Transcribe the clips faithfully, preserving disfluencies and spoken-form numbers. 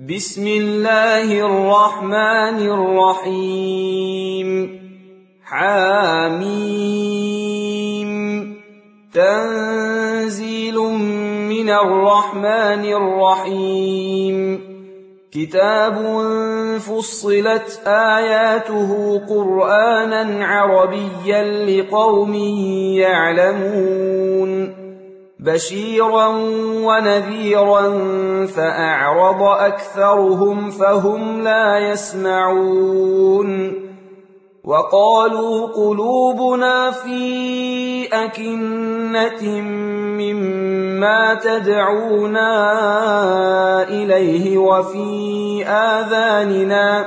بسم الله الرحمن الرحيم حاميم تنزيل من الرحمن الرحيم كتاب فصلت آياته قرآنا عربيا لقوم يعلمون بشيرا ونذيرا فأعرض أكثرهم فهم لا يسمعون وقالوا قلوبنا في أكنة مما تدعونا إليه وفي آذاننا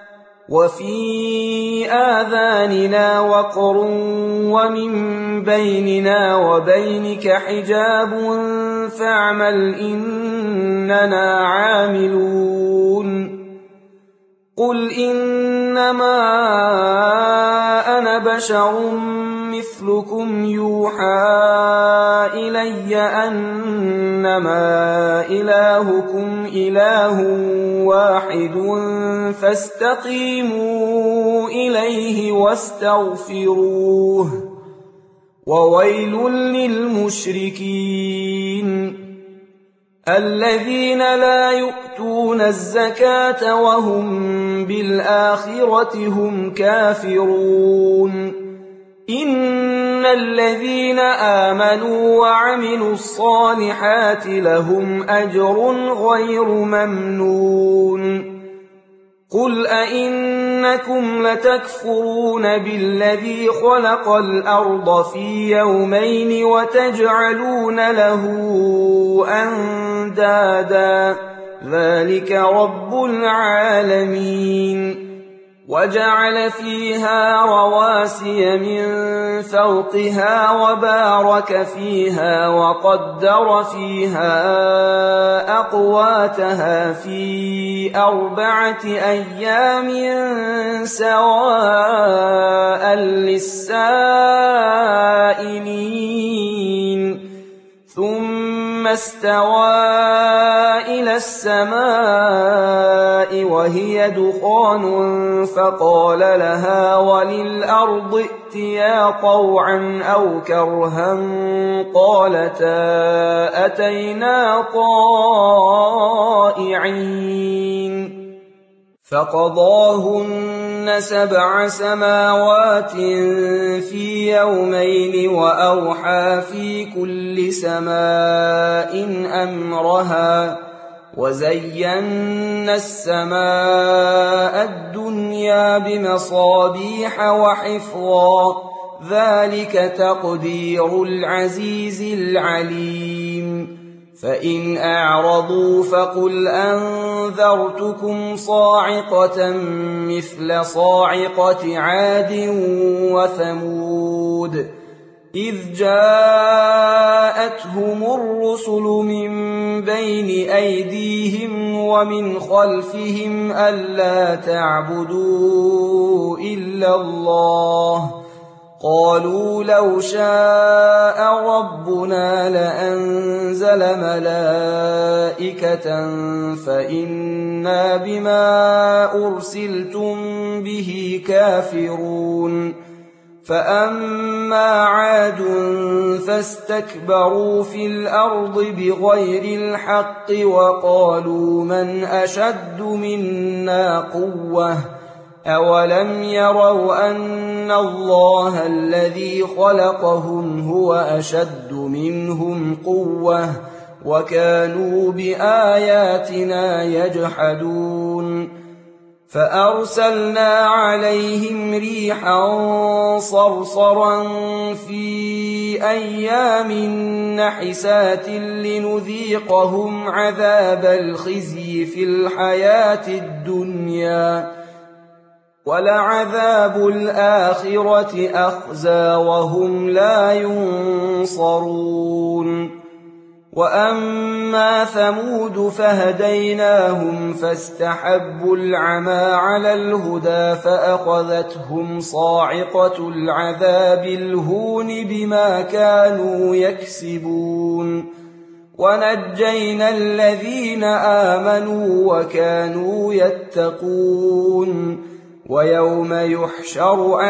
وفي آذاننا وقر ومن بيننا وبينك حجاب فاعمل إننا عاملون قل إنما أنا بشر مثلكم يوحى إلي أنما إلهكم إله واحد فاستقيموا إليه واستغفروه وويل للمشركين الذين لا يؤتون الزكاة وهم بالآخرة هم كافرون إن الذين آمنوا وعملوا الصالحات لهم أجر غير ممنون قل أئنكم لتكفرون بالذي خلق الأرض في يومين وتجعلون له أندادا ذلك رب العالمين وجعل فيها رواسي من فوقها وبارك فيها وقدر فيها أقواتها في أربعة أيام سواء للسائلين ثم استوى إلى السماء وهي دخان فقال لها وللأرض ائتيا طوعا أو كرها قالتا أتينا طائعين فقضاهن سبع سماوات في يومين وأوحى في كل سماء أمرها وزينا السماء الدنيا بمصابيح وحفظا ذلك تقدير العزيز العليم فإن أعرضوا فقل أنذرتكم صاعقة مثل صاعقة عاد وثمود إذ جاءتهم الرسل من بين أيديهم ومن خلفهم ألا تعبدوا إلا الله قالوا لو شاء ربنا لأنزل ملائكة فإنا بما أرسلتم به كافرون فأما عاد فاستكبروا في الأرض بغير الحق وقالوا من أشد منا قوة أولم يروا أن الله الذي خلقهم هو أشد منهم قوة وكانوا بآياتنا يجحدون فأرسلنا عليهم ريحا صرصرا في أيام نحسات لنذيقهم عذاب الخزي في الحياة الدنيا ولعذاب الآخرة أخزى وهم لا ينصرون وأما ثمود فهديناهم فاستحبوا العمى على الهدى فأخذتهم صاعقة العذاب الهون بما كانوا يكسبون ونجينا الذين آمنوا وكانوا يتقون ويوم يحشر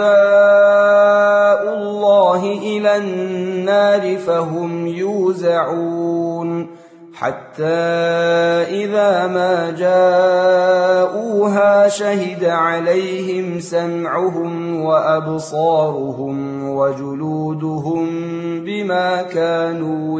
أعداء الله إلى النار فهم يوزعون حتى إذا ما جاءوها شهد عليهم سمعهم وأبصارهم وجلودهم بما كانوا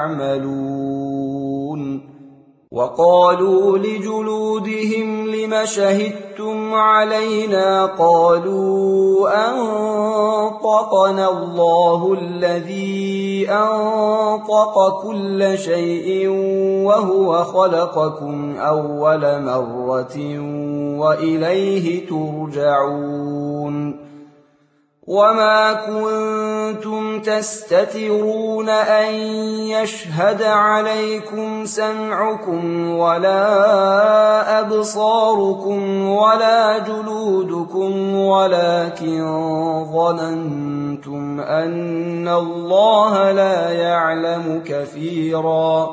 يعملون وقالوا لجلودهم لم شهدتم علينا قالوا أنطقنا الله الذي أنطق كل شيء وهو خلقكم أول مرة وإليه ترجعون وما كنتم تستترون أن يشهد عليكم سمعكم ولا أبصاركم ولا جلودكم ولكن ظننتم أن الله لا يعلم كثيرا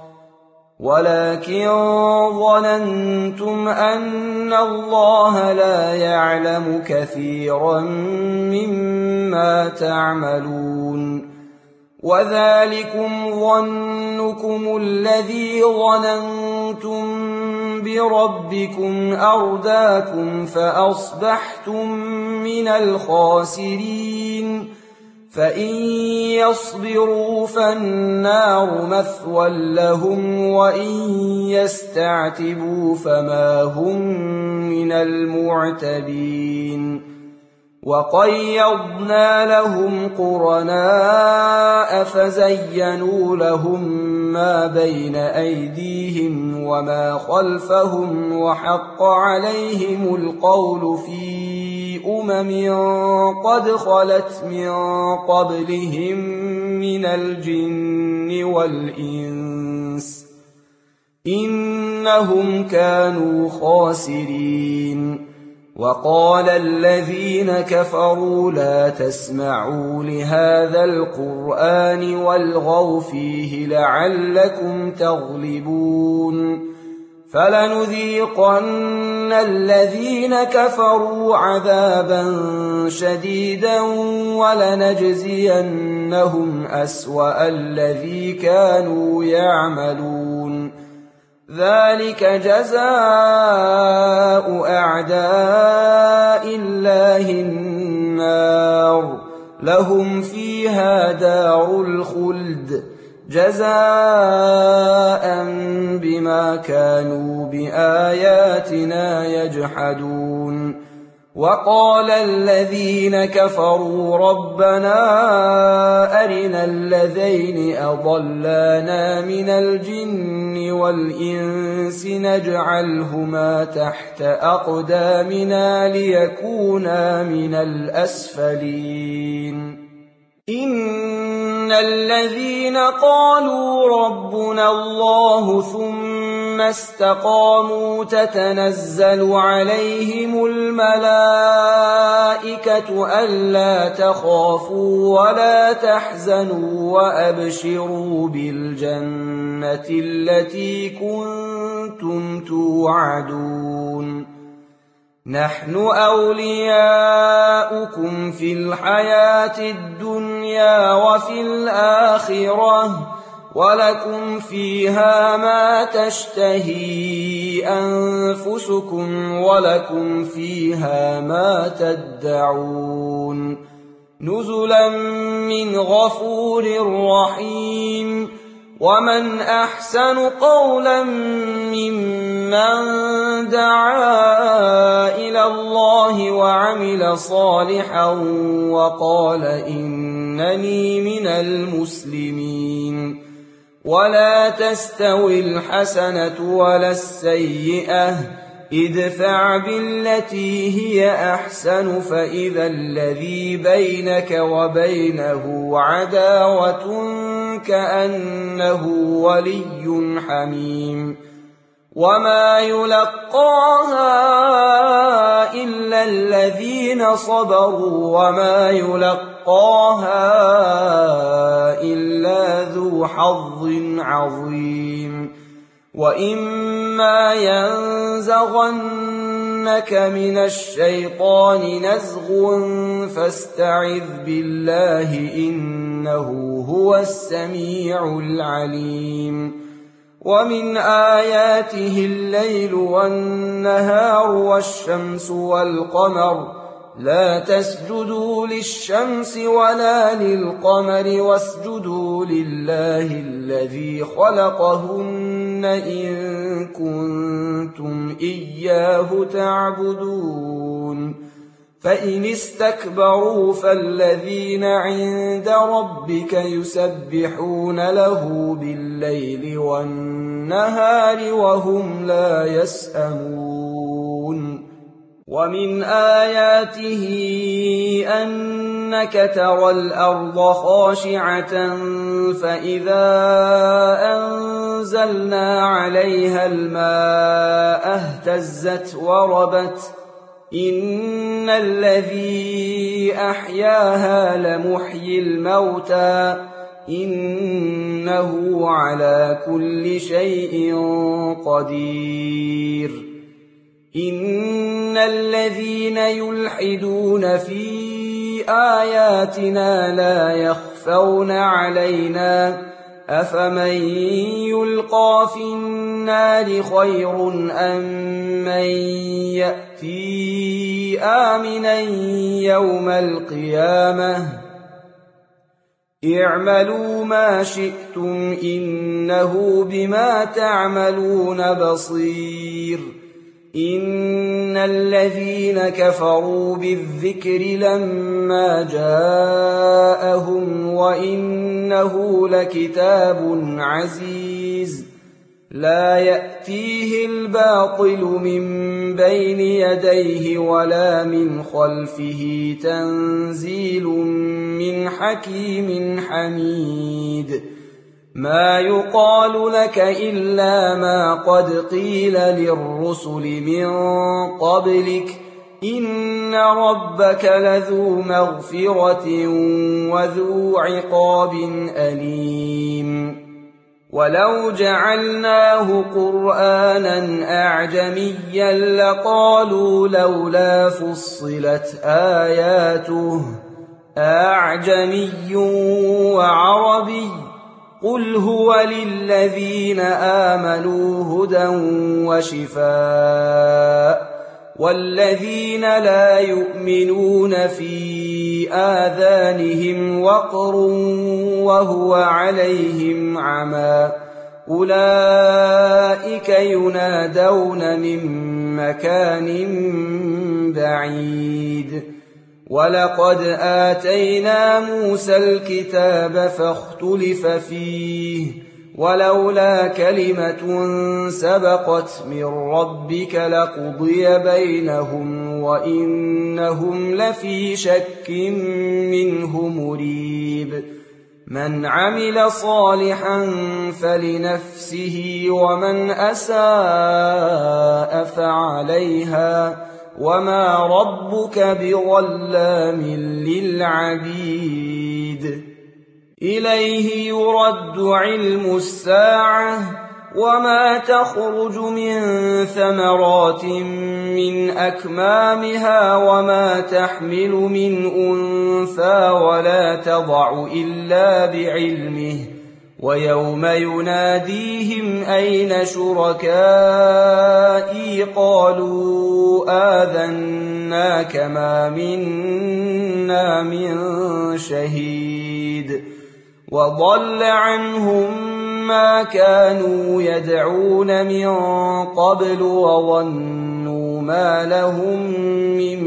ولكن ظننتم أن الله لا يعلم كثيرا مما تعملون وذلكم ظنكم الذي ظننتم بربكم أرداكم فأصبحتم من الخاسرين فإن يصبروا فالنار مثوى لهم وإن يستعتبوا فما هم من المعتبين وقيضنا لهم قرناء فزينوا لهم ما بين أيديهم وما خلفهم وحق عليهم القول في أمم قد خلت من قبلهم من الجن والإنس إنهم كانوا خاسرين وقال الذين كفروا لا تسمعوا لهذا القرآن والغوا فيه لعلكم تغلبون فلنذيقن الذين كفروا عذابا شديدا ولنجزينهم أسوأ الذي كانوا يعملون ذلك جزاء أعداء الله النار لهم فيها دار الخلد جزاء بما كانوا بآياتنا يجحدون وقال الذين كفروا ربنا أرنا الذين أضلانا من الجن والإنس نجعلهما تحت أقدامنا ليكونا من الأسفلين إن الذين قالوا ربنا الله ثم استقاموا تتنزل عليهم الملائكة ألا تخافوا ولا تحزنوا وأبشروا بالجنة التي كنتم توعدون نحن أولياؤكم في الحياة الدنيا وفي الآخرة ولكم فيها ما تشتهي أنفسكم ولكم فيها ما تدعون نزلا من غفور رحيم ومن أحسن قولا ممن دعا إلى الله وعمل صالحا وقال إنني من المسلمين ولا تستوي الحسنة ولا السيئة ادفع بالتي هي أحسن فإذا الذي بينك وبينه عداوة كأنه ولي حميم وما يلقاها إلا الذين صبروا وما يلقاها إلا ذو حظ عظيم وإما ينزغنك من الشيطان نزغ فاستعذ بالله إنه هو السميع العليم ومن آياته الليل والنهار والشمس والقمر لا تسجدوا للشمس ولا للقمر واسجدوا لله الذي خلقهن إن كنتم إياه تعبدون فإن استكبروا فالذين عند ربك يسبحون له بالليل والنهار وهم لا يسأمون ومن آياته أنك ترى الأرض خاشعة فإذا أنزلنا عليها الماء اهتزت وربت إن الذي أحياها لمحيي الموتى إنه على كل شيء قدير إن الذين يلحدون في آياتنا لا يخفون علينا أفمن يلقى في النار خير أم من يأتي آمنا يوم القيامة اعملوا ما شئتم إنه بما تعملون بصير إن الذين كفروا بالذكر لما جاءهم وإنه لكتاب عزيز لا يأتيه الباطل من بين يديه ولا من خلفه تنزيل من حكيم حميد ما يقال لك إلا ما قد قيل للرسل من قبلك إن ربك لذو مغفرة وذو عقاب أليم ولو جعلناه قرآنا أعجميا لقالوا لولا فصلت آياته أعجمي وعربي قل هو للذين آمنوا هدى وشفاء والذين لا يؤمنون في آذانهم وقر وهو عليهم عمى أولئك ينادون من مكان بعيد ولقد آتينا موسى الكتاب فاختلف فيه ولولا كلمة سبقت من ربك لقضي بينهم وإنهم لفي شك منه مريب من عمل صالحا فلنفسه ومن أساء فعليها وما ربك بظلام للعبيد إليه يرد علم الساعة وما تخرج من ثمرات من أكمامها وما تحمل من أنثى ولا تضع إلا بعلمه ويوم يناديهم أين شركائي قالوا آذناك ما منا من شهيد وضل عنهم ما كانوا يدعون من قبل وظنوا ما لهم من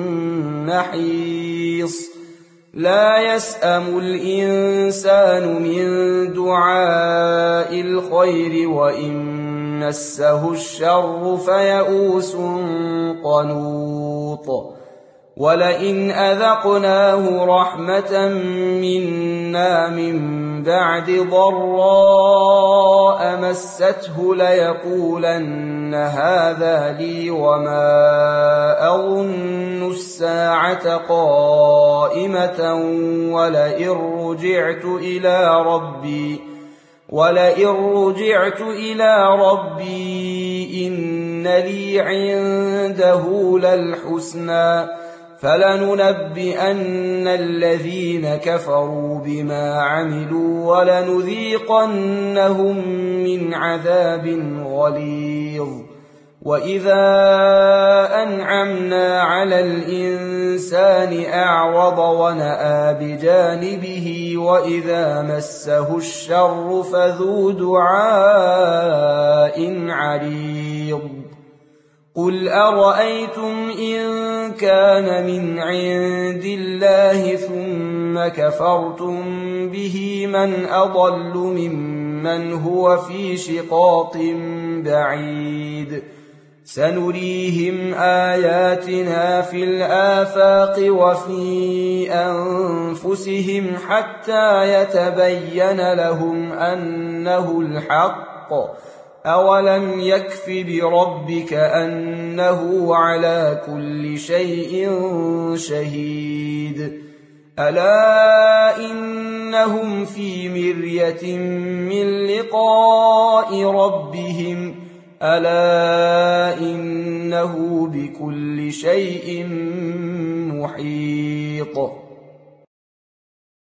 محيص لا يسأم الإنسان من دعاء الخير وإن مسه الشر فيئوس قنوط ولئن أذقناه رحمة منا من بعد ضراء مسته ليقولن هذا لي وما أظن الساعة قائمة ولئن رجعت إلى ربي ولئن رجعت إلى ربي إن لي عنده للحسنى فلننبئن الذين كفروا بما عملوا ولنذيقنهم من عذاب غليظ وإذا أنعمنا على الإنسان أعرض ونأى بجانبه وإذا مسه الشر فذو دعاء عريض قل أرأيتم إن كان من عند الله ثم كفرتم به من أضل ممن هو في شقاق بعيد سنريهم آياتنا في الآفاق وفي أنفسهم حتى يتبين لهم أنه الحق أولم يكف بربك أنه على كل شيء شهيد ألا إنهم في مرية من لقاء ربهم ألا إنه بكل شيء محيط